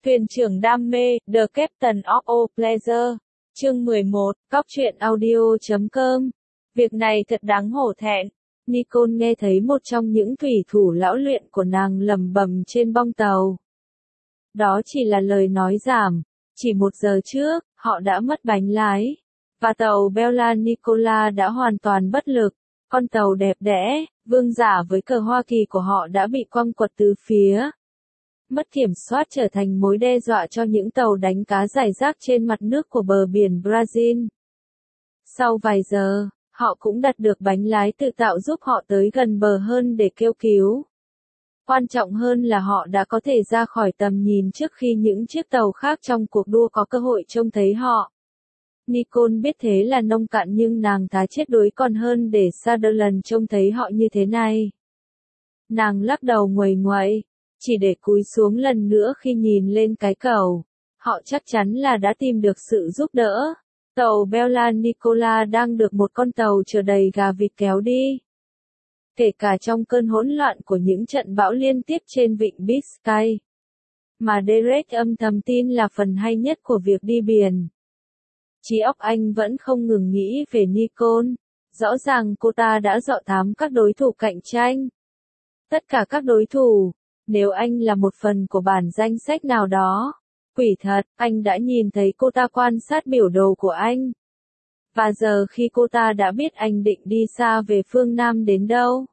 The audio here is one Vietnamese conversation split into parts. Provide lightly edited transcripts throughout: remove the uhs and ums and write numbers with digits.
Thuyền trưởng đam mê, The Captain of All Pleasure. Chương 11, Cóc truyện audio.com. Việc này thật đáng hổ thẹn. Nicole nghe thấy một trong những thủy thủ lão luyện của nàng lẩm bẩm trên bong tàu. Đó chỉ là lời nói giảm. Chỉ 1 giờ trước, họ đã mất bánh lái. Và tàu Bella Nicola đã hoàn toàn bất lực. Con tàu đẹp đẽ, vương giả với cờ Hoa Kỳ của họ đã bị quăng quật từ phía. Mất kiểm soát trở thành mối đe dọa cho những tàu đánh cá rải rác trên mặt nước của bờ biển Brazil. Sau vài giờ, họ cũng đặt được bánh lái tự tạo giúp họ tới gần bờ hơn để kêu cứu. Quan trọng hơn là họ đã có thể ra khỏi tầm nhìn trước khi những chiếc tàu khác trong cuộc đua có cơ hội trông thấy họ. Nicole biết thế là nông cạn nhưng nàng thà chết đuối còn hơn để Sutherland trông thấy họ như thế này. Nàng lắc đầu nguầy nguậy, chỉ để cúi xuống lần nữa khi nhìn lên cái cầu. Họ chắc chắn là đã tìm được sự giúp đỡ. Tàu Bella Nicola đang được một con tàu chở đầy gà vịt kéo đi. Kể cả trong cơn hỗn loạn của những trận bão liên tiếp trên vịnh Biscay. Mà Derek âm thầm tin là phần hay nhất của việc đi biển. Trí óc anh vẫn không ngừng nghĩ về Nicole. Rõ ràng cô ta đã dọ thám các đối thủ cạnh tranh. Tất cả các đối thủ. Nếu anh là một phần của bản danh sách nào đó, quỷ thật, anh đã nhìn thấy cô ta quan sát biểu đồ của anh. Và giờ khi cô ta đã biết anh định đi xa về phương Nam đến đâu,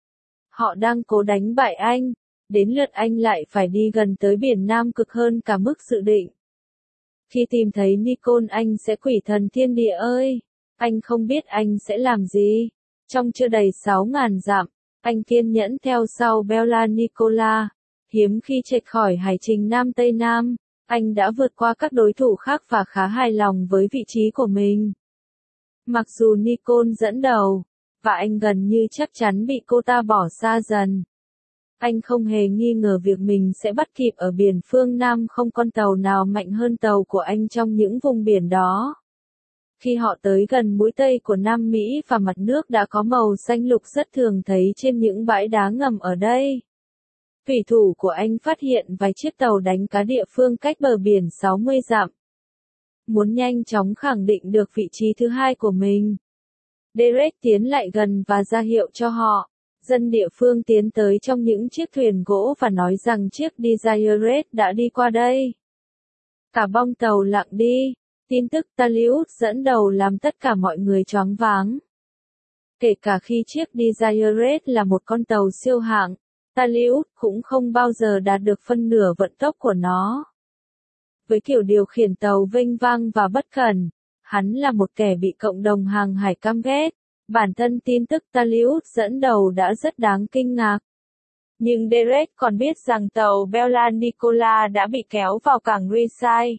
họ đang cố đánh bại anh, đến lượt anh lại phải đi gần tới biển Nam Cực hơn cả mức dự định. Khi tìm thấy Nicole anh sẽ quỷ thần thiên địa ơi, anh không biết anh sẽ làm gì. Trong chưa đầy 6.000 dặm, anh kiên nhẫn theo sau Bella Nicola. Hiếm khi trệch khỏi hải trình Nam Tây Nam, anh đã vượt qua các đối thủ khác và khá hài lòng với vị trí của mình. Mặc dù Nicole dẫn đầu, và anh gần như chắc chắn bị cô ta bỏ xa dần. Anh không hề nghi ngờ việc mình sẽ bắt kịp ở biển phương Nam, không con tàu nào mạnh hơn tàu của anh trong những vùng biển đó. Khi họ tới gần mũi Tây của Nam Mỹ và mặt nước đã có màu xanh lục rất thường thấy trên những bãi đá ngầm ở đây. Thủy thủ của anh phát hiện vài chiếc tàu đánh cá địa phương cách bờ biển 60 dặm. Muốn nhanh chóng khẳng định được vị trí thứ hai của mình, Derek tiến lại gần và ra hiệu cho họ. Dân địa phương tiến tới trong những chiếc thuyền gỗ và nói rằng chiếc Desire đã đi qua đây. Cả bong tàu lặng đi. Tin tức Taliud dẫn đầu làm tất cả mọi người choáng váng. Kể cả khi chiếc Desire là một con tàu siêu hạng, Taliud cũng không bao giờ đạt được phân nửa vận tốc của nó. Với kiểu điều khiển tàu vênh vang và bất cẩn, hắn là một kẻ bị cộng đồng hàng hải căm ghét. Bản thân tin tức Taliud dẫn đầu đã rất đáng kinh ngạc. Nhưng Derek còn biết rằng tàu Bella Nicola đã bị kéo vào cảng Recife,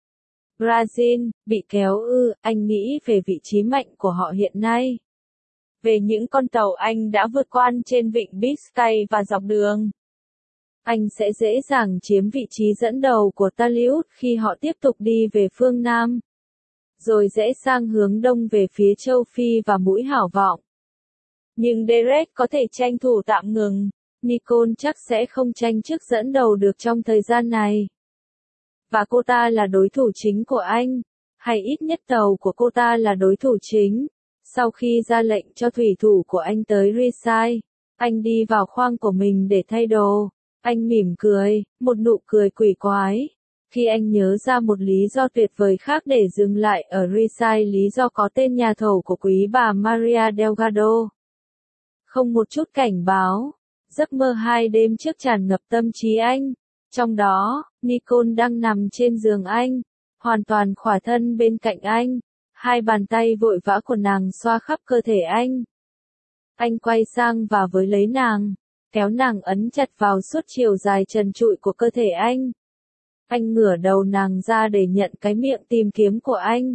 Brazil. Bị kéo ư? Anh nghĩ về vị trí mạnh của họ hiện nay. Về những con tàu anh đã vượt qua trên vịnh Biscay và dọc đường. Anh sẽ dễ dàng chiếm vị trí dẫn đầu của Taliud khi họ tiếp tục đi về phương Nam. Rồi rẽ sang hướng đông về phía châu Phi và mũi Hảo Vọng. Nhưng Derek có thể tranh thủ tạm ngừng. Nicole chắc sẽ không tranh chức dẫn đầu được trong thời gian này. Và cô ta là đối thủ chính của anh. Hay ít nhất tàu của cô ta là đối thủ chính. Sau khi ra lệnh cho thủy thủ của anh tới Recife, anh đi vào khoang của mình để thay đồ. Anh mỉm cười, một nụ cười quỷ quái. Khi anh nhớ ra một lý do tuyệt vời khác để dừng lại ở Recife, lý do có tên nhà thầu của quý bà Maria Delgado. Không một chút cảnh báo. Giấc mơ 2 đêm trước tràn ngập tâm trí anh. Trong đó, Nicole đang nằm trên giường anh, hoàn toàn khỏa thân bên cạnh anh. 2 bàn tay vội vã của nàng xoa khắp cơ thể anh. Anh quay sang và với lấy nàng, kéo nàng ấn chặt vào suốt chiều dài trần trụi của cơ thể anh. Anh ngửa đầu nàng ra để nhận cái miệng tìm kiếm của anh.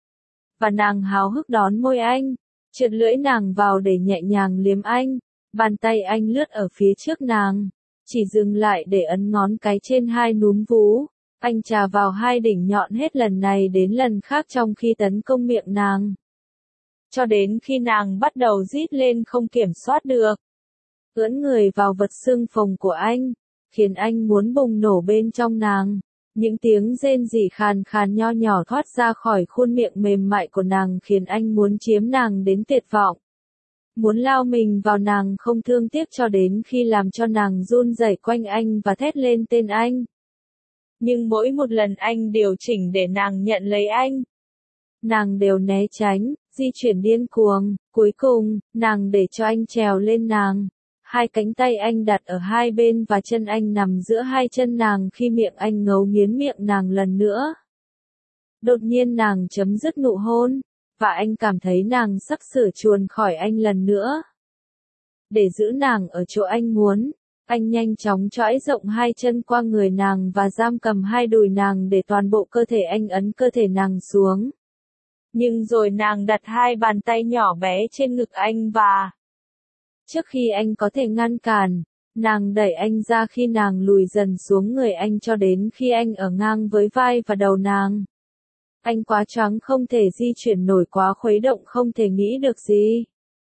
Và nàng háo hức đón môi anh, trượt lưỡi nàng vào để nhẹ nhàng liếm anh. Bàn tay anh lướt ở phía trước nàng, chỉ dừng lại để ấn ngón cái trên 2 núm vú. Anh chà vào 2 đỉnh nhọn hết lần này đến lần khác trong khi tấn công miệng nàng. Cho đến khi nàng bắt đầu rít lên không kiểm soát được. Ưỡn người vào vật xương phồng của anh, khiến anh muốn bùng nổ bên trong nàng. Những tiếng rên rỉ khàn khàn nho nhỏ thoát ra khỏi khuôn miệng mềm mại của nàng khiến anh muốn chiếm nàng đến tuyệt vọng. Muốn lao mình vào nàng không thương tiếc cho đến khi làm cho nàng run rẩy quanh anh và thét lên tên anh. Nhưng mỗi một lần anh điều chỉnh để nàng nhận lấy anh, nàng đều né tránh, di chuyển điên cuồng, cuối cùng, nàng để cho anh trèo lên nàng. Hai cánh tay anh đặt ở hai bên và chân anh nằm giữa hai chân nàng khi miệng anh ngấu nghiến miệng nàng lần nữa. Đột nhiên nàng chấm dứt nụ hôn, và anh cảm thấy nàng sắp sửa chuồn khỏi anh lần nữa. Để giữ nàng ở chỗ anh muốn, anh nhanh chóng chõi rộng hai chân qua người nàng và giam cầm hai đùi nàng để toàn bộ cơ thể anh ấn cơ thể nàng xuống. Nhưng rồi nàng đặt hai bàn tay nhỏ bé trên ngực anh và trước khi anh có thể ngăn cản, nàng đẩy anh ra khi nàng lùi dần xuống người anh cho đến khi anh ở ngang với vai và đầu nàng. Anh quá choáng không thể di chuyển nổi, quá khuấy động không thể nghĩ được gì.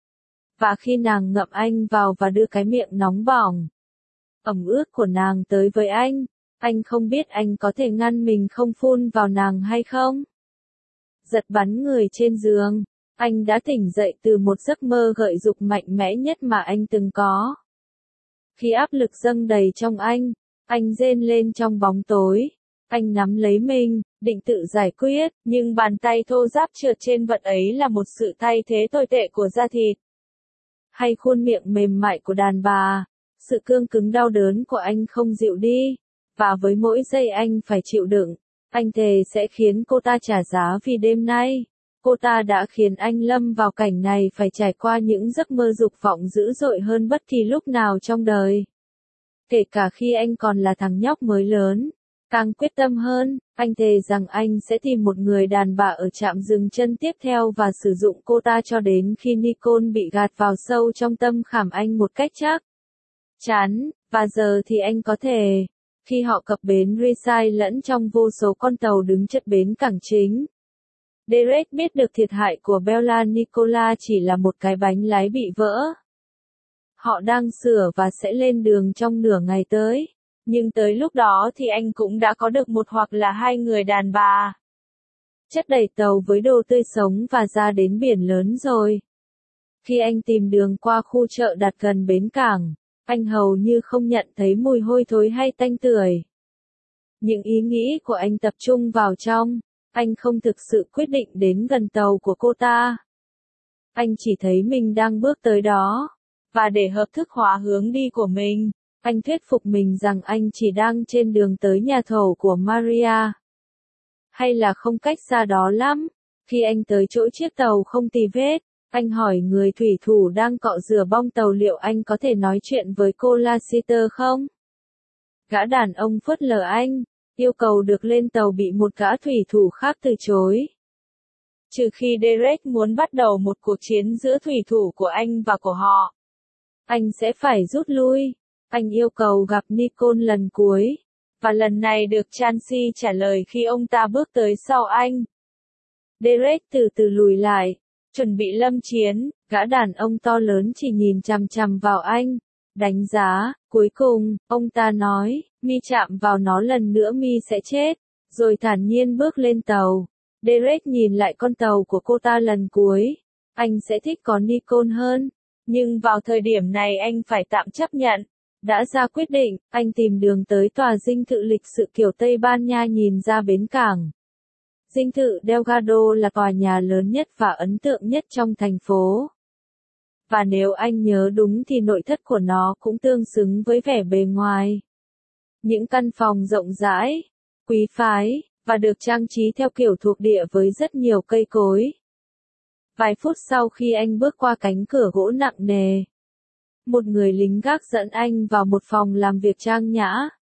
Và khi nàng ngậm anh vào và đưa cái miệng nóng bỏng, ẩm ướt của nàng tới với anh không biết anh có thể ngăn mình không phun vào nàng hay không. Giật bắn người trên giường, anh đã tỉnh dậy từ một giấc mơ gợi dục mạnh mẽ nhất mà anh từng có. Khi áp lực dâng đầy trong anh rên lên trong bóng tối. Anh nắm lấy mình, định tự giải quyết, nhưng bàn tay thô ráp trượt trên vật ấy là một sự thay thế tồi tệ của da thịt. Hay khuôn miệng mềm mại của đàn bà, sự cương cứng đau đớn của anh không dịu đi, và với mỗi giây anh phải chịu đựng, anh thề sẽ khiến cô ta trả giá vì đêm nay. Cô ta đã khiến anh lâm vào cảnh này phải trải qua những giấc mơ dục vọng dữ dội hơn bất kỳ lúc nào trong đời. Kể cả khi anh còn là thằng nhóc mới lớn. Càng quyết tâm hơn, anh thề rằng anh sẽ tìm một người đàn bà ở trạm dừng chân tiếp theo và sử dụng cô ta cho đến khi Nicole bị gạt vào sâu trong tâm khảm anh một cách chắc chắn, và giờ thì anh có thể. Khi họ cập bến Ryside lẫn trong vô số con tàu đứng chất bến cảng chính, Derek biết được thiệt hại của Bella Nicola chỉ là một cái bánh lái bị vỡ. Họ đang sửa và sẽ lên đường trong nửa ngày tới. Nhưng tới lúc đó thì anh cũng đã có được một hoặc là hai người đàn bà. Chất đầy tàu với đồ tươi sống và ra đến biển lớn rồi. Khi anh tìm đường qua khu chợ đặt gần bến cảng, anh hầu như không nhận thấy mùi hôi thối hay tanh tưởi. Những ý nghĩ của anh tập trung vào trong, anh không thực sự quyết định đến gần tàu của cô ta. Anh chỉ thấy mình đang bước tới đó, và để hợp thức hóa hướng đi của mình. Anh thuyết phục mình rằng anh chỉ đang trên đường tới nhà thầu của Maria. Hay là không cách xa đó lắm. Khi anh tới chỗ chiếc tàu không tì vết, anh hỏi người thủy thủ đang cọ rửa bong tàu liệu anh có thể nói chuyện với cô Lassiter không? Gã đàn ông phớt lờ anh, yêu cầu được lên tàu bị một gã thủy thủ khác từ chối. Trừ khi Derek muốn bắt đầu một cuộc chiến giữa thủy thủ của anh và của họ, anh sẽ phải rút lui. Anh yêu cầu gặp Nicole lần cuối, và lần này được Chansey trả lời khi ông ta bước tới sau anh. Derek từ từ lùi lại, chuẩn bị lâm chiến, gã đàn ông to lớn chỉ nhìn chằm chằm vào anh, đánh giá, cuối cùng, ông ta nói, mi chạm vào nó lần nữa mi sẽ chết, rồi thản nhiên bước lên tàu. Derek nhìn lại con tàu của cô ta lần cuối, anh sẽ thích có Nicole hơn, nhưng vào thời điểm này anh phải tạm chấp nhận. Đã ra quyết định, anh tìm đường tới tòa dinh thự lịch sự kiểu Tây Ban Nha nhìn ra bến cảng. Dinh thự Delgado là tòa nhà lớn nhất và ấn tượng nhất trong thành phố. Và nếu anh nhớ đúng thì nội thất của nó cũng tương xứng với vẻ bề ngoài. Những căn phòng rộng rãi, quý phái, và được trang trí theo kiểu thuộc địa với rất nhiều cây cối. Vài phút sau khi anh bước qua cánh cửa gỗ nặng nề, một người lính gác dẫn anh vào một phòng làm việc trang nhã.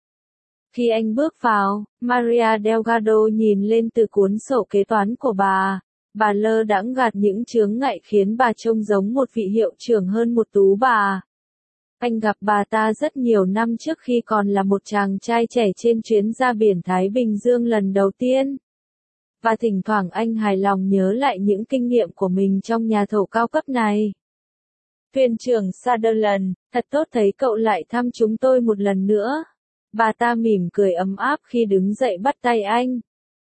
Khi anh bước vào, Maria Delgado nhìn lên từ cuốn sổ kế toán của bà lơ đãng gạt những chướng ngại khiến bà trông giống một vị hiệu trưởng hơn một tú bà. Anh gặp bà ta rất nhiều năm trước khi còn là một chàng trai trẻ trên chuyến ra biển Thái Bình Dương lần đầu tiên. Và thỉnh thoảng anh hài lòng nhớ lại những kinh nghiệm của mình trong nhà thầu cao cấp này. Thuyền trưởng Sutherland, thật tốt thấy cậu lại thăm chúng tôi một lần nữa. Bà ta mỉm cười ấm áp khi đứng dậy bắt tay anh.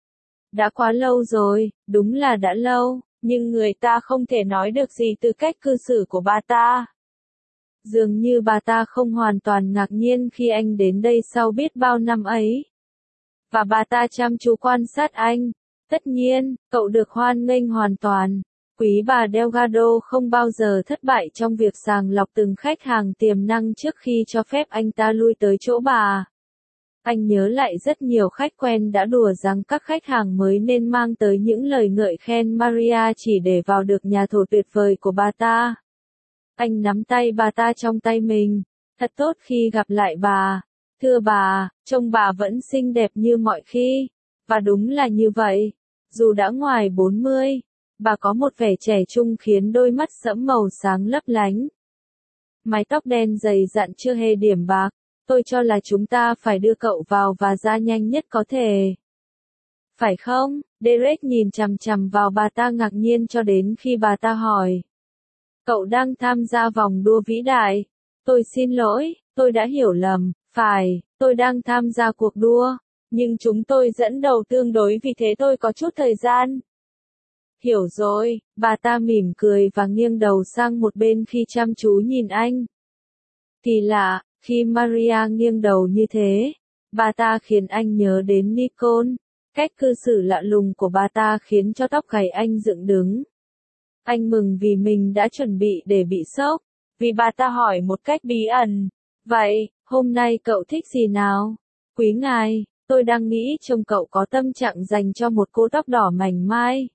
Đã quá lâu rồi, đúng là đã lâu, nhưng người ta không thể nói được gì từ cách cư xử của bà ta. Dường như bà ta không hoàn toàn ngạc nhiên khi anh đến đây sau biết bao năm ấy. Và bà ta chăm chú quan sát anh. Tất nhiên, cậu được hoan nghênh hoàn toàn. Quý bà Delgado không bao giờ thất bại trong việc sàng lọc từng khách hàng tiềm năng trước khi cho phép anh ta lui tới chỗ bà. Anh nhớ lại rất nhiều khách quen đã đùa rằng các khách hàng mới nên mang tới những lời ngợi khen Maria chỉ để vào được nhà thổ tuyệt vời của bà ta. Anh nắm tay bà ta trong tay mình. Thật tốt khi gặp lại bà. Thưa bà, trông bà vẫn xinh đẹp như mọi khi. Và đúng là như vậy. Dù đã ngoài 40, bà có một vẻ trẻ trung khiến đôi mắt sẫm màu sáng lấp lánh. Mái tóc đen dày dặn chưa hề điểm bạc. Tôi cho là chúng ta phải đưa cậu vào và ra nhanh nhất có thể. Phải không? Derek nhìn chằm chằm vào bà ta ngạc nhiên cho đến khi bà ta hỏi. Cậu đang tham gia vòng đua vĩ đại. Tôi xin lỗi, tôi đã hiểu lầm. Phải, tôi đang tham gia cuộc đua. Nhưng chúng tôi dẫn đầu tương đối vì thế tôi có chút thời gian. Hiểu rồi, bà ta mỉm cười và nghiêng đầu sang một bên khi chăm chú nhìn anh. Thì lạ, khi Maria nghiêng đầu như thế, bà ta khiến anh nhớ đến Nicole. Cách cư xử lạ lùng của bà ta khiến cho tóc gáy anh dựng đứng. Anh mừng vì mình đã chuẩn bị để bị sốc, vì bà ta hỏi một cách bí ẩn. Vậy, hôm nay cậu thích gì nào? Quý ngài, tôi đang nghĩ trông cậu có tâm trạng dành cho một cô tóc đỏ mảnh mai.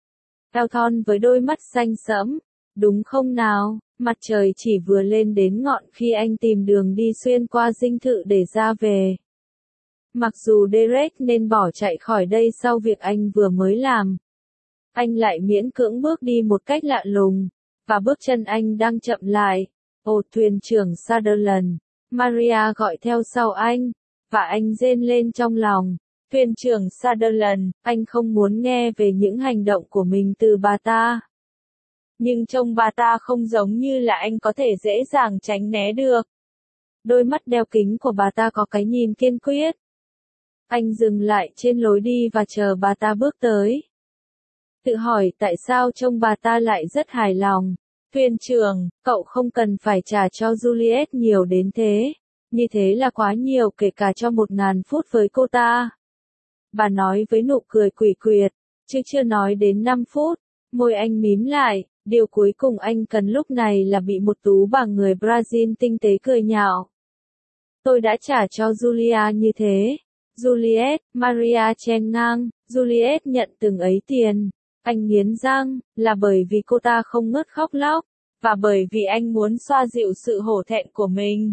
Elton với đôi mắt xanh sẫm, đúng không nào? Mặt trời chỉ vừa lên đến ngọn khi anh tìm đường đi xuyên qua dinh thự để ra về. Mặc dù Derek nên bỏ chạy khỏi đây sau việc anh vừa mới làm, anh lại miễn cưỡng bước đi một cách lạ lùng, và bước chân anh đang chậm lại. Ồ, thuyền trưởng Sutherland, Maria gọi theo sau anh, và anh rên lên trong lòng. Thuyền trưởng Sutherland, anh không muốn nghe về những hành động của mình từ bà ta. Nhưng trông bà ta không giống như là anh có thể dễ dàng tránh né được. Đôi mắt đeo kính của bà ta có cái nhìn kiên quyết. Anh dừng lại trên lối đi và chờ bà ta bước tới. Tự hỏi tại sao trông bà ta lại rất hài lòng. Thuyền trưởng, cậu không cần phải trả cho Juliet nhiều đến thế. Như thế là quá nhiều kể cả cho 1000 phút với cô ta. Bà nói với nụ cười quỷ quyệt, chứ chưa nói đến 5 phút. Môi anh mím lại, điều cuối cùng anh cần lúc này là bị một tú bà người Brazil tinh tế cười nhạo. Tôi đã trả cho Julia như thế. Juliet, Maria chen ngang, Juliet nhận từng ấy tiền. Anh nghiến răng, là bởi vì cô ta không ngớt khóc lóc, và bởi vì anh muốn xoa dịu sự hổ thẹn của mình.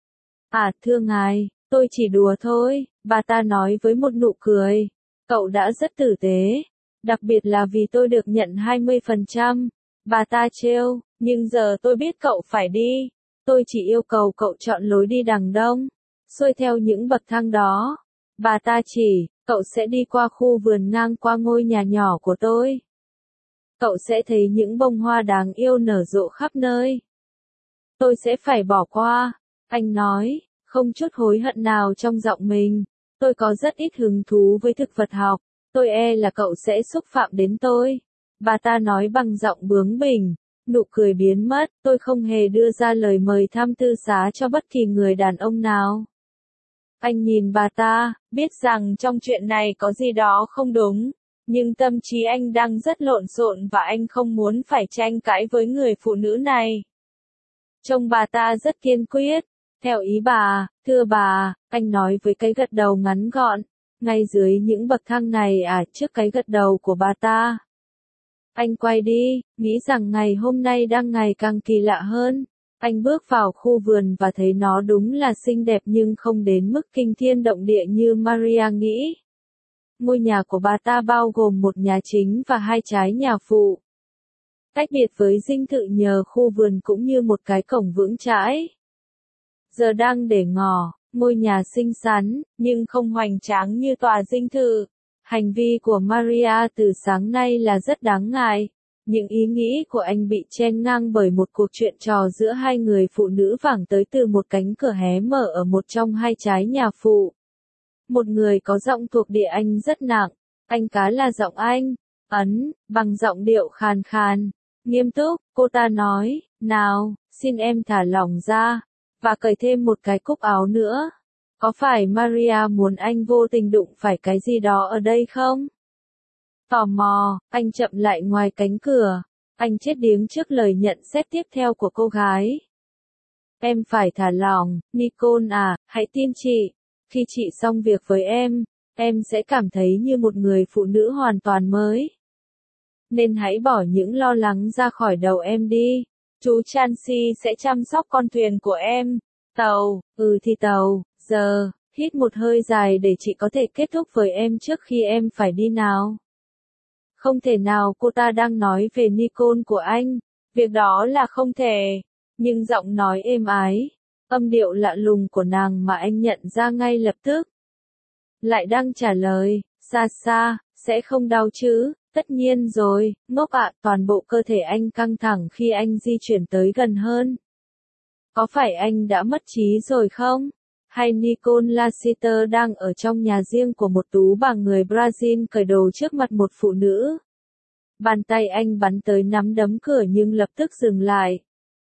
À, thưa ngài, tôi chỉ đùa thôi, bà ta nói với một nụ cười. Cậu đã rất tử tế, đặc biệt là vì tôi được nhận 20%. Bà ta trêu, nhưng giờ tôi biết cậu phải đi. Tôi chỉ yêu cầu cậu chọn lối đi đằng đông, xuôi theo những bậc thang đó. Bà ta chỉ, cậu sẽ đi qua khu vườn ngang qua ngôi nhà nhỏ của tôi. Cậu sẽ thấy những bông hoa đáng yêu nở rộ khắp nơi. Tôi sẽ phải bỏ qua, anh nói, không chút hối hận nào trong giọng mình. Tôi có rất ít hứng thú với thực vật học, tôi e là cậu sẽ xúc phạm đến tôi. Bà ta nói bằng giọng bướng bỉnh, nụ cười biến mất, tôi không hề đưa ra lời mời thăm tư xá cho bất kỳ người đàn ông nào. Anh nhìn bà ta, biết rằng trong chuyện này có gì đó không đúng, nhưng tâm trí anh đang rất lộn xộn và anh không muốn phải tranh cãi với người phụ nữ này. Trông bà ta rất kiên quyết. Theo ý bà, thưa bà, anh nói với cái gật đầu ngắn gọn, ngay dưới những bậc thang này trước cái gật đầu của bà ta. Anh quay đi, nghĩ rằng ngày hôm nay đang ngày càng kỳ lạ hơn. Anh bước vào khu vườn và thấy nó đúng là xinh đẹp nhưng không đến mức kinh thiên động địa như Maria nghĩ. Ngôi nhà của bà ta bao gồm một nhà chính và 2 trái nhà phụ. Tách biệt với dinh thự nhờ khu vườn cũng như một cái cổng vững chãi. Giờ đang để ngỏ, ngôi nhà xinh xắn, nhưng không hoành tráng như tòa dinh thự. Hành vi của Maria từ sáng nay là rất đáng ngại. Những ý nghĩ của anh bị chen ngang bởi một cuộc chuyện trò giữa hai người phụ nữ vẳng tới từ một cánh cửa hé mở ở một trong hai trái nhà phụ. Một người có giọng thuộc địa Anh rất nặng, anh cá là giọng Anh, Ấn, bằng giọng điệu khàn khàn. Nghiêm túc, cô ta nói, nào, xin em thả lỏng ra, và cởi thêm một cái cúc áo nữa. Có phải Maria muốn anh vô tình đụng phải cái gì đó ở đây không? Tò mò, anh chậm lại ngoài cánh cửa. Anh chết điếng trước lời nhận xét tiếp theo của cô gái. Em phải thả lỏng, Nicole à, hãy tin chị. Khi chị xong việc với em sẽ cảm thấy như một người phụ nữ hoàn toàn mới. Nên hãy bỏ những lo lắng ra khỏi đầu em đi. Chú Chansey sẽ chăm sóc con thuyền của em. Tàu, thì tàu, giờ, hít một hơi dài để chị có thể kết thúc với em trước khi em phải đi nào. Không thể nào, cô ta đang nói về Nicole của anh. Việc đó là không thể. Nhưng giọng nói êm ái, âm điệu lạ lùng của nàng mà anh nhận ra ngay lập tức. Lại đang trả lời, xa xa, sẽ không đau chứ, tất nhiên rồi, ngốc ạ, toàn bộ cơ thể anh căng thẳng khi anh di chuyển tới gần hơn. Có phải anh đã mất trí rồi không? Hay Nicole Lassiter đang ở trong nhà riêng của một tú bà người Brazil cởi đồ trước mặt một phụ nữ? Bàn tay anh bắn tới nắm đấm cửa nhưng lập tức dừng lại.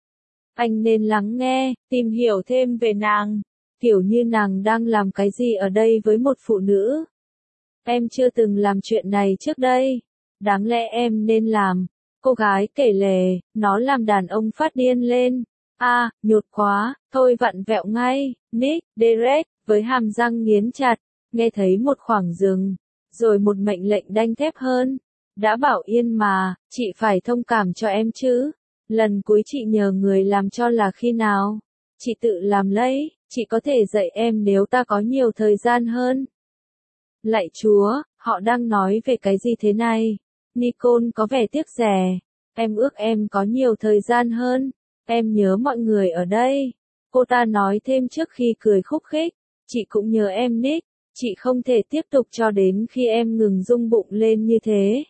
Anh nên lắng nghe, tìm hiểu thêm về nàng. Kiểu như nàng đang làm cái gì ở đây với một phụ nữ. Em chưa từng làm chuyện này trước đây. Đáng lẽ em nên làm. Cô gái kể lể, nó làm đàn ông phát điên lên. Nhột quá, thôi vặn vẹo ngay. Nick, Derek, với hàm răng nghiến chặt, nghe thấy một khoảng dừng, rồi một mệnh lệnh đanh thép hơn. Đã bảo yên mà, chị phải thông cảm cho em chứ. Lần cuối chị nhờ người làm cho là khi nào? Chị tự làm lấy, chị có thể dạy em nếu ta có nhiều thời gian hơn. Lạy Chúa, họ đang nói về cái gì thế này? Nicole có vẻ tiếc rẻ. Em ước em có nhiều thời gian hơn. Em nhớ mọi người ở đây. Cô ta nói thêm trước khi cười khúc khích. Chị cũng nhớ em Nick. Chị không thể tiếp tục cho đến khi em ngừng rung bụng lên như thế.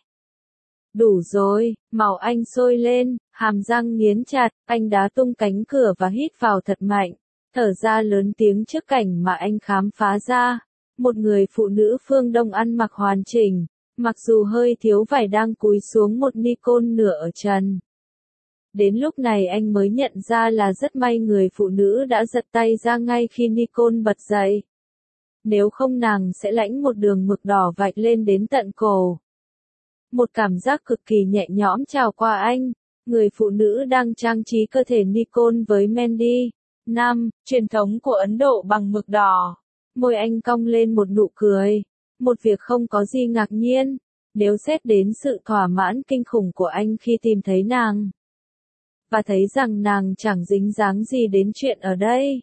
Đủ rồi, màu anh sôi lên, hàm răng nghiến chặt, anh đá tung cánh cửa và hít vào thật mạnh, thở ra lớn tiếng trước cảnh mà anh khám phá ra. Một người phụ nữ phương Đông ăn mặc hoàn chỉnh, mặc dù hơi thiếu vải đang cúi xuống một Nicole nửa ở trần. Đến lúc này anh mới nhận ra là rất may người phụ nữ đã giật tay ra ngay khi Nicole bật dậy. Nếu không nàng sẽ lãnh một đường mực đỏ vạch lên đến tận cổ. Một cảm giác cực kỳ nhẹ nhõm trào qua anh. Người phụ nữ đang trang trí cơ thể Nicole với Mendi. 5. Truyền thống của Ấn Độ bằng mực đỏ. Môi anh cong lên một nụ cười. Một việc không có gì ngạc nhiên. Nếu xét đến sự thỏa mãn kinh khủng của anh khi tìm thấy nàng. Và thấy rằng nàng chẳng dính dáng gì đến chuyện ở đây.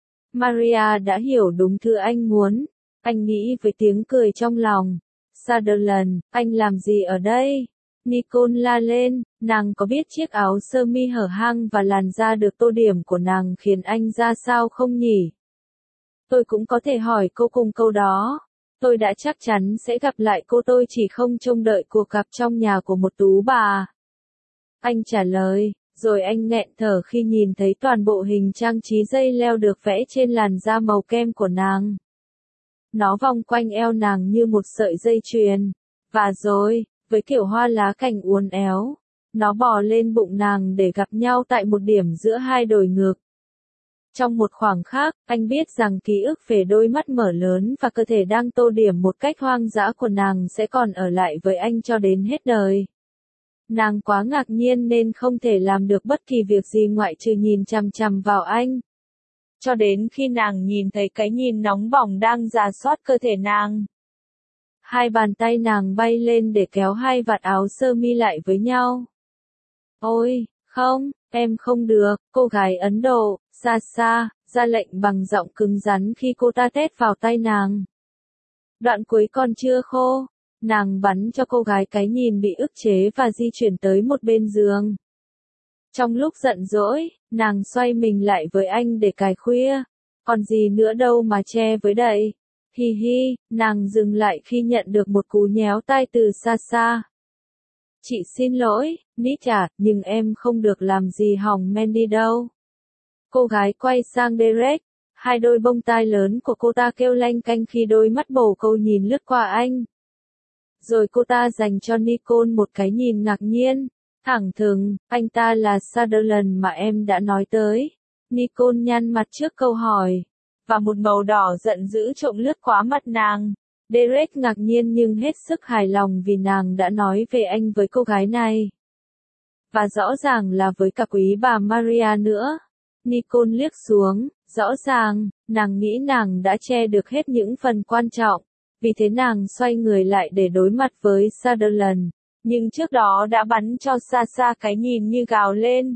Maria đã hiểu đúng thứ anh muốn. Anh nghĩ với tiếng cười trong lòng. Sutherland, anh làm gì ở đây? Nicole la lên, nàng có biết chiếc áo sơ mi hở hang và làn da được tô điểm của nàng khiến anh ra sao không nhỉ? Tôi cũng có thể hỏi cô cùng câu đó. Tôi đã chắc chắn sẽ gặp lại cô, tôi chỉ không trông đợi cuộc gặp trong nhà của một tú bà. Anh trả lời, rồi anh nghẹn thở khi nhìn thấy toàn bộ hình trang trí dây leo được vẽ trên làn da màu kem của nàng. Nó vòng quanh eo nàng như một sợi dây chuyền. Và rồi, với kiểu hoa lá cành uốn éo, nó bò lên bụng nàng để gặp nhau tại một điểm giữa hai đồi ngược. Trong một khoảng khắc, anh biết rằng ký ức về đôi mắt mở lớn và cơ thể đang tô điểm một cách hoang dã của nàng sẽ còn ở lại với anh cho đến hết đời. Nàng quá ngạc nhiên nên không thể làm được bất kỳ việc gì ngoại trừ nhìn chằm chằm vào anh. Cho đến khi nàng nhìn thấy cái nhìn nóng bỏng đang rà soát cơ thể nàng. Hai bàn tay nàng bay lên để kéo hai vạt áo sơ mi lại với nhau. Ôi, không, em không được, cô gái Ấn Độ, xa xa, ra lệnh bằng giọng cứng rắn khi cô ta tét vào tay nàng. Đoạn cuối còn chưa khô, nàng bắn cho cô gái cái nhìn bị ức chế và di chuyển tới một bên giường. Trong lúc giận dỗi, nàng xoay mình lại với anh để cài khuya. Còn gì nữa đâu mà che với đậy. Hi hi, nàng dừng lại khi nhận được một cú nhéo tai từ xa xa. Chị xin lỗi, Nita, nhưng em không được làm gì hỏng Mandy đâu. Cô gái quay sang Derek, hai đôi bông tai lớn của cô ta kêu lanh canh khi đôi mắt bồ câu nhìn lướt qua anh. Rồi cô ta dành cho Nicole một cái nhìn ngạc nhiên, thẳng thừng, anh ta là Sutherland mà em đã nói tới. Nicole nhăn mặt trước câu hỏi, và một màu đỏ giận dữ trộm lướt qua mặt nàng. Derek ngạc nhiên nhưng hết sức hài lòng vì nàng đã nói về anh với cô gái này. Và rõ ràng là với cả quý bà Maria nữa. Nicole liếc xuống, rõ ràng, nàng nghĩ nàng đã che được hết những phần quan trọng. Vì thế nàng xoay người lại để đối mặt với Sutherland. Nhưng trước đó đã bắn cho Sasha cái nhìn như gào lên.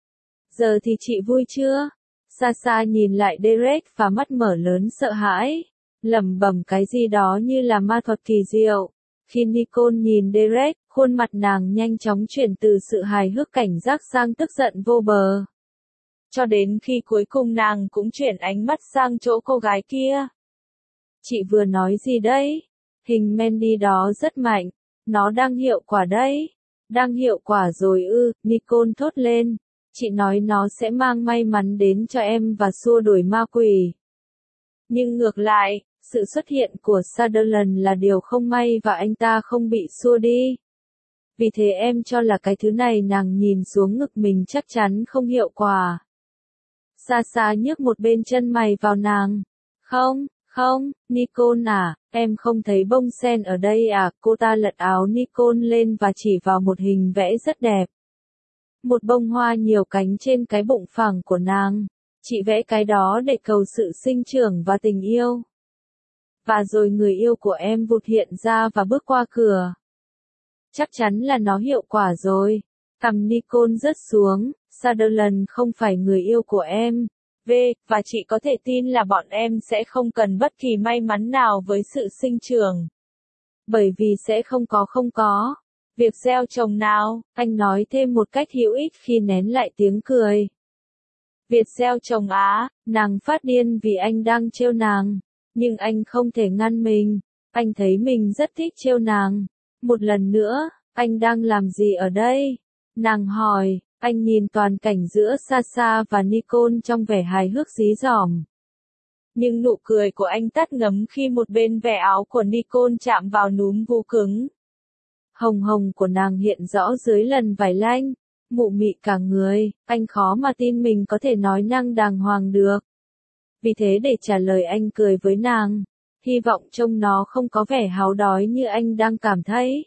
Giờ thì chị vui chưa? Sasha nhìn lại Derek và mắt mở lớn sợ hãi. Lẩm bẩm cái gì đó như là ma thuật kỳ diệu. Khi Nicole nhìn Derek, khuôn mặt nàng nhanh chóng chuyển từ sự hài hước cảnh giác sang tức giận vô bờ. Cho đến khi cuối cùng nàng cũng chuyển ánh mắt sang chỗ cô gái kia. Chị vừa nói gì đấy? Hình Mandy đó rất mạnh. Nó đang hiệu quả đấy. Đang hiệu quả rồi ư, Nicole thốt lên. Chị nói nó sẽ mang may mắn đến cho em và xua đuổi ma quỷ. Nhưng ngược lại, sự xuất hiện của Sutherland là điều không may và anh ta không bị xua đi. Vì thế em cho là cái thứ này nàng nhìn xuống ngực mình chắc chắn không hiệu quả. Sasha nhấc một bên chân mày vào nàng. Không, Nicole à, em không thấy bông sen ở đây à, cô ta lật áo Nicole lên và chỉ vào một hình vẽ rất đẹp. Một bông hoa nhiều cánh trên cái bụng phẳng của nàng. Chị vẽ cái đó để cầu sự sinh trưởng và tình yêu. Và rồi người yêu của em vụt hiện ra và bước qua cửa. Chắc chắn là nó hiệu quả rồi. Cằm Nicole rớt xuống, Sutherland không phải người yêu của em. Và chị có thể tin là bọn em sẽ không cần bất kỳ may mắn nào với sự sinh trưởng. Bởi vì sẽ không có. Việc gieo trồng nào, anh nói thêm một cách hữu ích khi nén lại tiếng cười. Việc gieo trồng á, nàng phát điên vì anh đang trêu nàng. Nhưng anh không thể ngăn mình. Anh thấy mình rất thích trêu nàng. Một lần nữa, anh đang làm gì ở đây? Nàng hỏi. Anh nhìn toàn cảnh giữa Sasha và Nicole trong vẻ hài hước dí dỏm. Nhưng nụ cười của anh tắt ngấm khi một bên vẻ áo của Nicole chạm vào núm vú cứng. Hồng hồng của nàng hiện rõ dưới lần vải lanh. Mụ mị cả người, anh khó mà tin mình có thể nói năng đàng hoàng được. Vì thế để trả lời anh cười với nàng. Hy vọng trông nó không có vẻ háo đói như anh đang cảm thấy.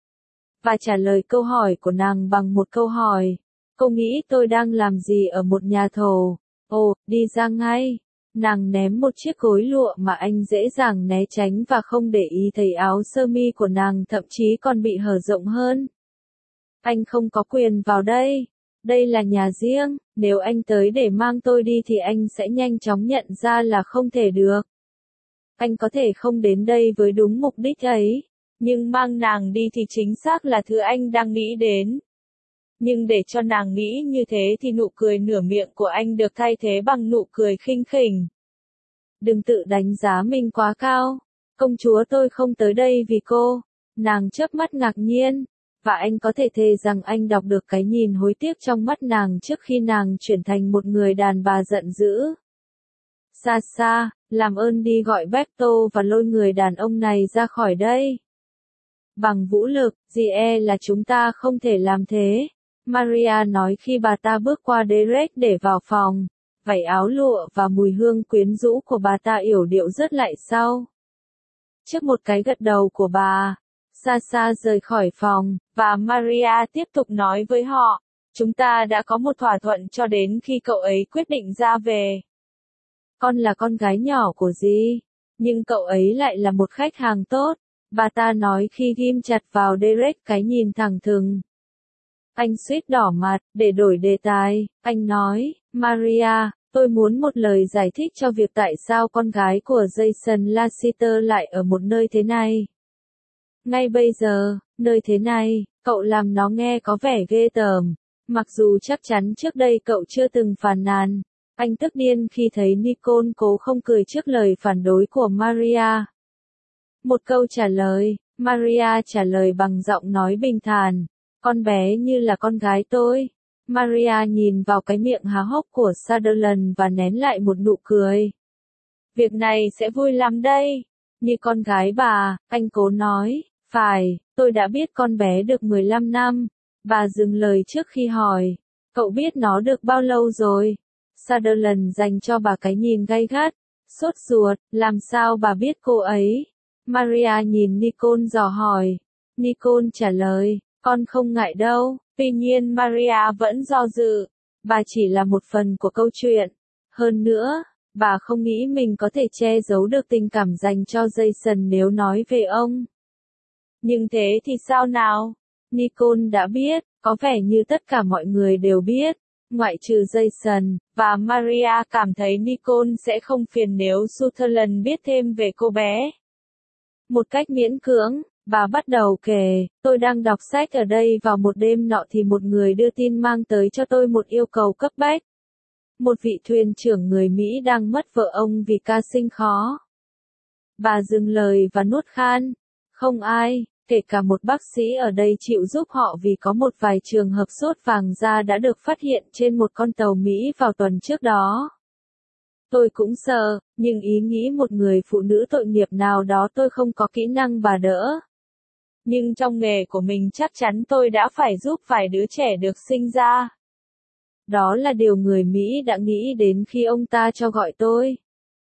Và trả lời câu hỏi của nàng bằng một câu hỏi. Cô nghĩ tôi đang làm gì ở một nhà thầu? Ồ, đi ra ngay. Nàng ném một chiếc gối lụa mà anh dễ dàng né tránh và không để ý thấy áo sơ mi của nàng thậm chí còn bị hở rộng hơn. Anh không có quyền vào đây. Đây là nhà riêng, nếu anh tới để mang tôi đi thì anh sẽ nhanh chóng nhận ra là không thể được. Anh có thể không đến đây với đúng mục đích ấy, nhưng mang nàng đi thì chính xác là thứ anh đang nghĩ đến. Nhưng để cho nàng nghĩ như thế thì nụ cười nửa miệng của anh được thay thế bằng nụ cười khinh khỉnh. Đừng tự đánh giá mình quá cao. Công chúa tôi không tới đây vì cô. Nàng chớp mắt ngạc nhiên. Và anh có thể thề rằng anh đọc được cái nhìn hối tiếc trong mắt nàng trước khi nàng chuyển thành một người đàn bà giận dữ. Sasha, làm ơn đi gọi Bepto và lôi người đàn ông này ra khỏi đây. Bằng vũ lực, là chúng ta không thể làm thế. Maria nói khi bà ta bước qua Derek để vào phòng. Vảy áo lụa và mùi hương quyến rũ của bà ta yểu điệu rớt lại sau. Trước một cái gật đầu của bà, Sasha rời khỏi phòng, và Maria tiếp tục nói với họ. Chúng ta đã có một thỏa thuận cho đến khi cậu ấy quyết định ra về. Con là con gái nhỏ của dì, nhưng cậu ấy lại là một khách hàng tốt. Bà ta nói khi ghim chặt vào Derek cái nhìn thẳng thừng. Anh suýt đỏ mặt, để đổi đề tài, anh nói, Maria, tôi muốn một lời giải thích cho việc tại sao con gái của Jason Lassiter lại ở một nơi thế này. Ngay bây giờ, nơi thế này, cậu làm nó nghe có vẻ ghê tởm. Mặc dù chắc chắn trước đây cậu chưa từng phàn nàn. Anh tức điên khi thấy Nicole cố không cười trước lời phản đối của Maria. Một câu trả lời, Maria trả lời bằng giọng nói bình thản. Con bé như là con gái tôi. Maria nhìn vào cái miệng há hốc của Sutherland và nén lại một nụ cười. Việc này sẽ vui lắm đây. Như con gái bà, anh cố nói. Phải, tôi đã biết con bé được 15 năm. Bà dừng lời trước khi hỏi. Cậu biết nó được bao lâu rồi? Sutherland dành cho bà cái nhìn gay gắt. Sốt ruột, làm sao bà biết cô ấy? Maria nhìn Nicole dò hỏi. Nicole trả lời, con không ngại đâu. Tuy nhiên Maria vẫn do dự. Bà chỉ là một phần của câu chuyện. Hơn nữa, bà không nghĩ mình có thể che giấu được tình cảm dành cho Jason nếu nói về ông. Nhưng thế thì sao nào? Nicole đã biết, có vẻ như tất cả mọi người đều biết, ngoại trừ Jason, và Maria cảm thấy Nicole sẽ không phiền nếu Sutherland biết thêm về cô bé. Một cách miễn cưỡng, bà bắt đầu kể, tôi đang đọc sách ở đây vào một đêm nọ thì một người đưa tin mang tới cho tôi một yêu cầu cấp bách. Một vị thuyền trưởng người Mỹ đang mất vợ ông vì ca sinh khó. Bà dừng lời và nuốt khan. Không ai, kể cả một bác sĩ ở đây chịu giúp họ vì có một vài trường hợp sốt vàng da đã được phát hiện trên một con tàu Mỹ vào tuần trước đó. Tôi cũng sợ, nhưng ý nghĩ một người phụ nữ tội nghiệp nào đó tôi không có kỹ năng bà đỡ. Nhưng trong nghề của mình chắc chắn tôi đã phải giúp vài đứa trẻ được sinh ra. Đó là điều người Mỹ đã nghĩ đến khi ông ta cho gọi tôi.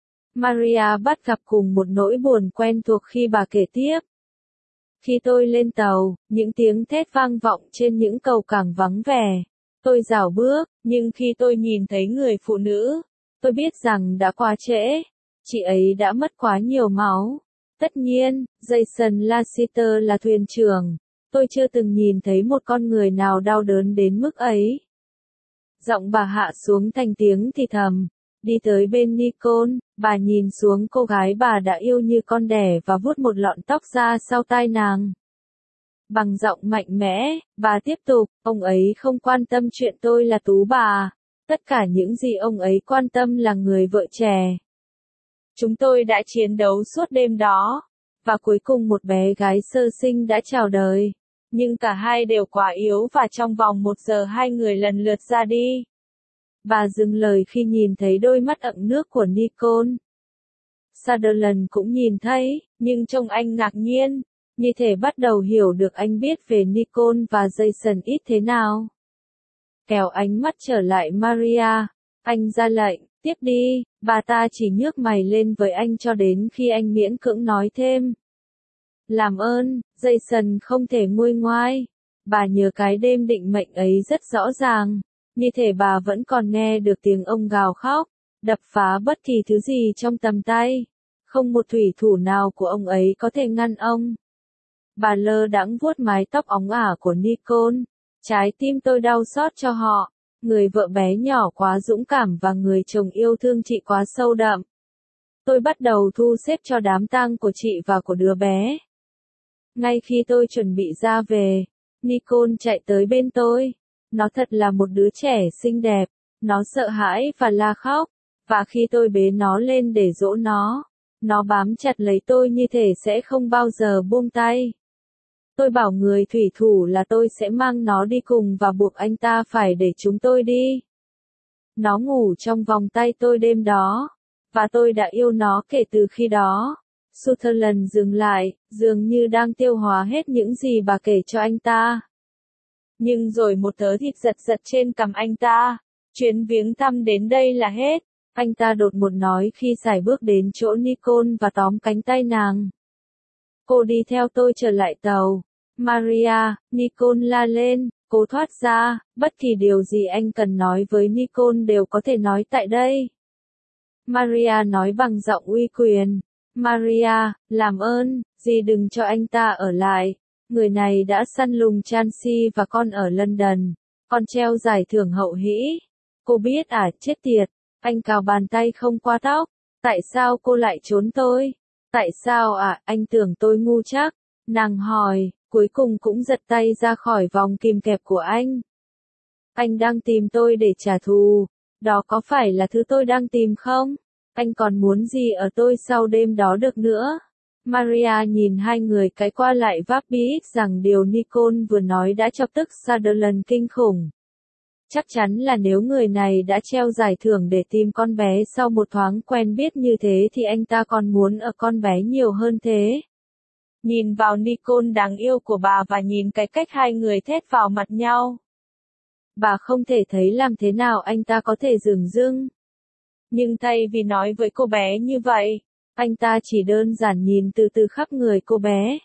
Maria bắt gặp cùng một nỗi buồn quen thuộc khi bà kể tiếp. Khi tôi lên tàu, những tiếng thét vang vọng trên những cầu cảng vắng vẻ. Tôi rảo bước, nhưng khi tôi nhìn thấy người phụ nữ, tôi biết rằng đã quá trễ. Chị ấy đã mất quá nhiều máu. Tất nhiên, Jason Lassiter là thuyền trưởng. Tôi chưa từng nhìn thấy một con người nào đau đớn đến mức ấy. Giọng bà hạ xuống thành tiếng thì thầm. Đi tới bên Nicole, bà nhìn xuống cô gái bà đã yêu như con đẻ và vuốt một lọn tóc ra sau tai nàng. Bằng giọng mạnh mẽ, bà tiếp tục, ông ấy không quan tâm chuyện tôi là tú bà. Tất cả những gì ông ấy quan tâm là người vợ trẻ. Chúng tôi đã chiến đấu suốt đêm đó. Và cuối cùng một bé gái sơ sinh đã chào đời. Nhưng cả hai đều quá yếu và trong vòng 1 giờ hai người lần lượt ra đi. Bà dừng lời khi nhìn thấy đôi mắt ẩn nước của Nicole. Sutherland cũng nhìn thấy, nhưng trông anh ngạc nhiên, như thể bắt đầu hiểu được anh biết về Nicole và Jason ít thế nào. Kéo ánh mắt trở lại Maria, anh ra lệnh, tiếp đi, bà ta chỉ nhướng mày lên với anh cho đến khi anh miễn cưỡng nói thêm. Làm ơn, Jason không thể nguôi ngoai. Bà nhớ cái đêm định mệnh ấy rất rõ ràng. Như thể bà vẫn còn nghe được tiếng ông gào khóc, đập phá bất kỳ thứ gì trong tầm tay. Không một thủy thủ nào của ông ấy có thể ngăn ông. Bà lơ đãng vuốt mái tóc óng ả của Nicole. Trái tim tôi đau xót cho họ. Người vợ bé nhỏ quá dũng cảm và người chồng yêu thương chị quá sâu đậm. Tôi bắt đầu thu xếp cho đám tang của chị và của đứa bé. Ngay khi tôi chuẩn bị ra về, Nicole chạy tới bên tôi. Nó thật là một đứa trẻ xinh đẹp. Nó sợ hãi và la khóc. Và khi tôi bế nó lên để dỗ nó bám chặt lấy tôi như thể sẽ không bao giờ buông tay. Tôi bảo người thủy thủ là tôi sẽ mang nó đi cùng và buộc anh ta phải để chúng tôi đi. Nó ngủ trong vòng tay tôi đêm đó. Và tôi đã yêu nó kể từ khi đó. Sutherland dừng lại, dường như đang tiêu hóa hết những gì bà kể cho anh ta. Nhưng rồi một thớ thịt giật giật trên cằm anh ta. Chuyến viếng thăm đến đây là hết. Anh ta đột ngột nói khi sải bước đến chỗ Nicole và tóm cánh tay nàng. Cô đi theo tôi trở lại tàu. Maria, Nicole la lên, cố thoát ra, bất kỳ điều gì anh cần nói với Nicole đều có thể nói tại đây. Maria nói bằng giọng uy quyền. Maria, làm ơn, dì đừng cho anh ta ở lại. Người này đã săn lùng Chansey và con ở London. Con treo giải thưởng hậu hĩ. Cô biết à, chết tiệt. Anh cào bàn tay không qua tóc. Tại sao cô lại trốn tôi? Tại sao à, anh tưởng tôi ngu chắc? Nàng hỏi, cuối cùng cũng giật tay ra khỏi vòng kìm kẹp của anh. Anh đang tìm tôi để trả thù. Đó có phải là thứ tôi đang tìm không? Anh còn muốn gì ở tôi sau đêm đó được nữa? Maria nhìn hai người cái qua lại váp biết rằng điều Nicole vừa nói đã chọc tức Sutherland kinh khủng. Chắc chắn là nếu người này đã treo giải thưởng để tìm con bé sau một thoáng quen biết như thế thì anh ta còn muốn ở con bé nhiều hơn thế. Nhìn vào Nicole đáng yêu của bà và nhìn cái cách hai người thét vào mặt nhau. Bà không thể thấy làm thế nào anh ta có thể dửng dưng. Nhưng thay vì nói với cô bé như vậy, anh ta chỉ đơn giản nhìn từ từ khắp người cô bé.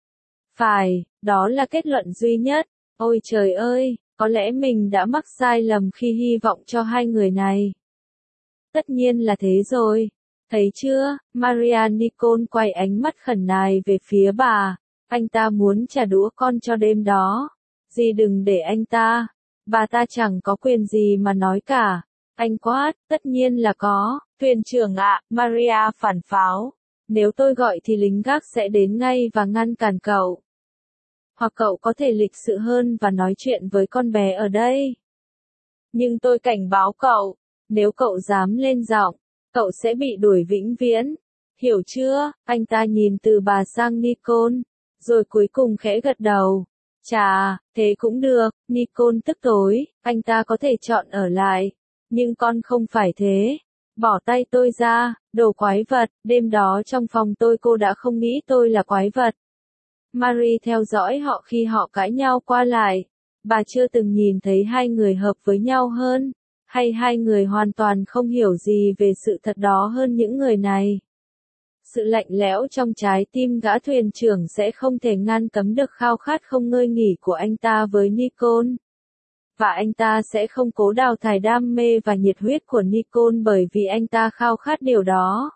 Phải, đó là kết luận duy nhất. Ôi trời ơi, có lẽ mình đã mắc sai lầm khi hy vọng cho hai người này. Tất nhiên là thế rồi. Thấy chưa, Maria Nicole quay ánh mắt khẩn nài về phía bà. Anh ta muốn trả đũa con cho đêm đó. Dì đừng để anh ta. Bà ta chẳng có quyền gì mà nói cả. Anh quát, tất nhiên là có. Thuyền trưởng ạ, Maria phản pháo. Nếu tôi gọi thì lính gác sẽ đến ngay và ngăn cản cậu. Hoặc cậu có thể lịch sự hơn và nói chuyện với con bé ở đây. Nhưng tôi cảnh báo cậu, nếu cậu dám lên giọng, cậu sẽ bị đuổi vĩnh viễn. Hiểu chưa? Anh ta nhìn từ bà sang Nicole, rồi cuối cùng khẽ gật đầu. Chà, thế cũng được. Nicole tức tối, anh ta có thể chọn ở lại. Nhưng con không phải thế. Bỏ tay tôi ra, đồ quái vật. Đêm đó trong phòng tôi cô đã không nghĩ tôi là quái vật. Marie theo dõi họ khi họ cãi nhau qua lại. Bà chưa từng nhìn thấy hai người hợp với nhau hơn, hay hai người hoàn toàn không hiểu gì về sự thật đó hơn những người này. Sự lạnh lẽo trong trái tim gã thuyền trưởng sẽ không thể ngăn cấm được khao khát không ngơi nghỉ của anh ta với Nicole. Và anh ta sẽ không cố đào thải đam mê và nhiệt huyết của Nicole bởi vì anh ta khao khát điều đó.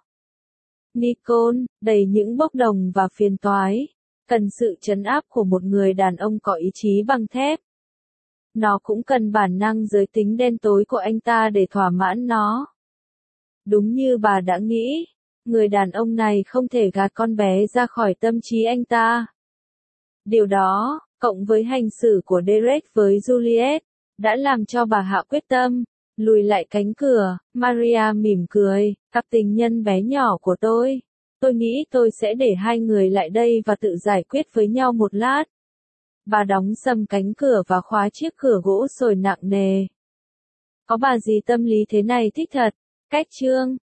Nicole, đầy những bốc đồng và phiền toái, cần sự trấn áp của một người đàn ông có ý chí bằng thép. Nó cũng cần bản năng giới tính đen tối của anh ta để thỏa mãn nó. Đúng như bà đã nghĩ, người đàn ông này không thể gạt con bé ra khỏi tâm trí anh ta. Điều đó, cộng với hành xử của Derek với Juliet, đã làm cho bà hạ quyết tâm, lùi lại cánh cửa. Maria mỉm cười, cặp tình nhân bé nhỏ của tôi nghĩ tôi sẽ để hai người lại đây và tự giải quyết với nhau một lát. Bà đóng sầm cánh cửa và khóa chiếc cửa gỗ sồi nặng nề. Có bà gì tâm lý thế này thích thật. Cách chương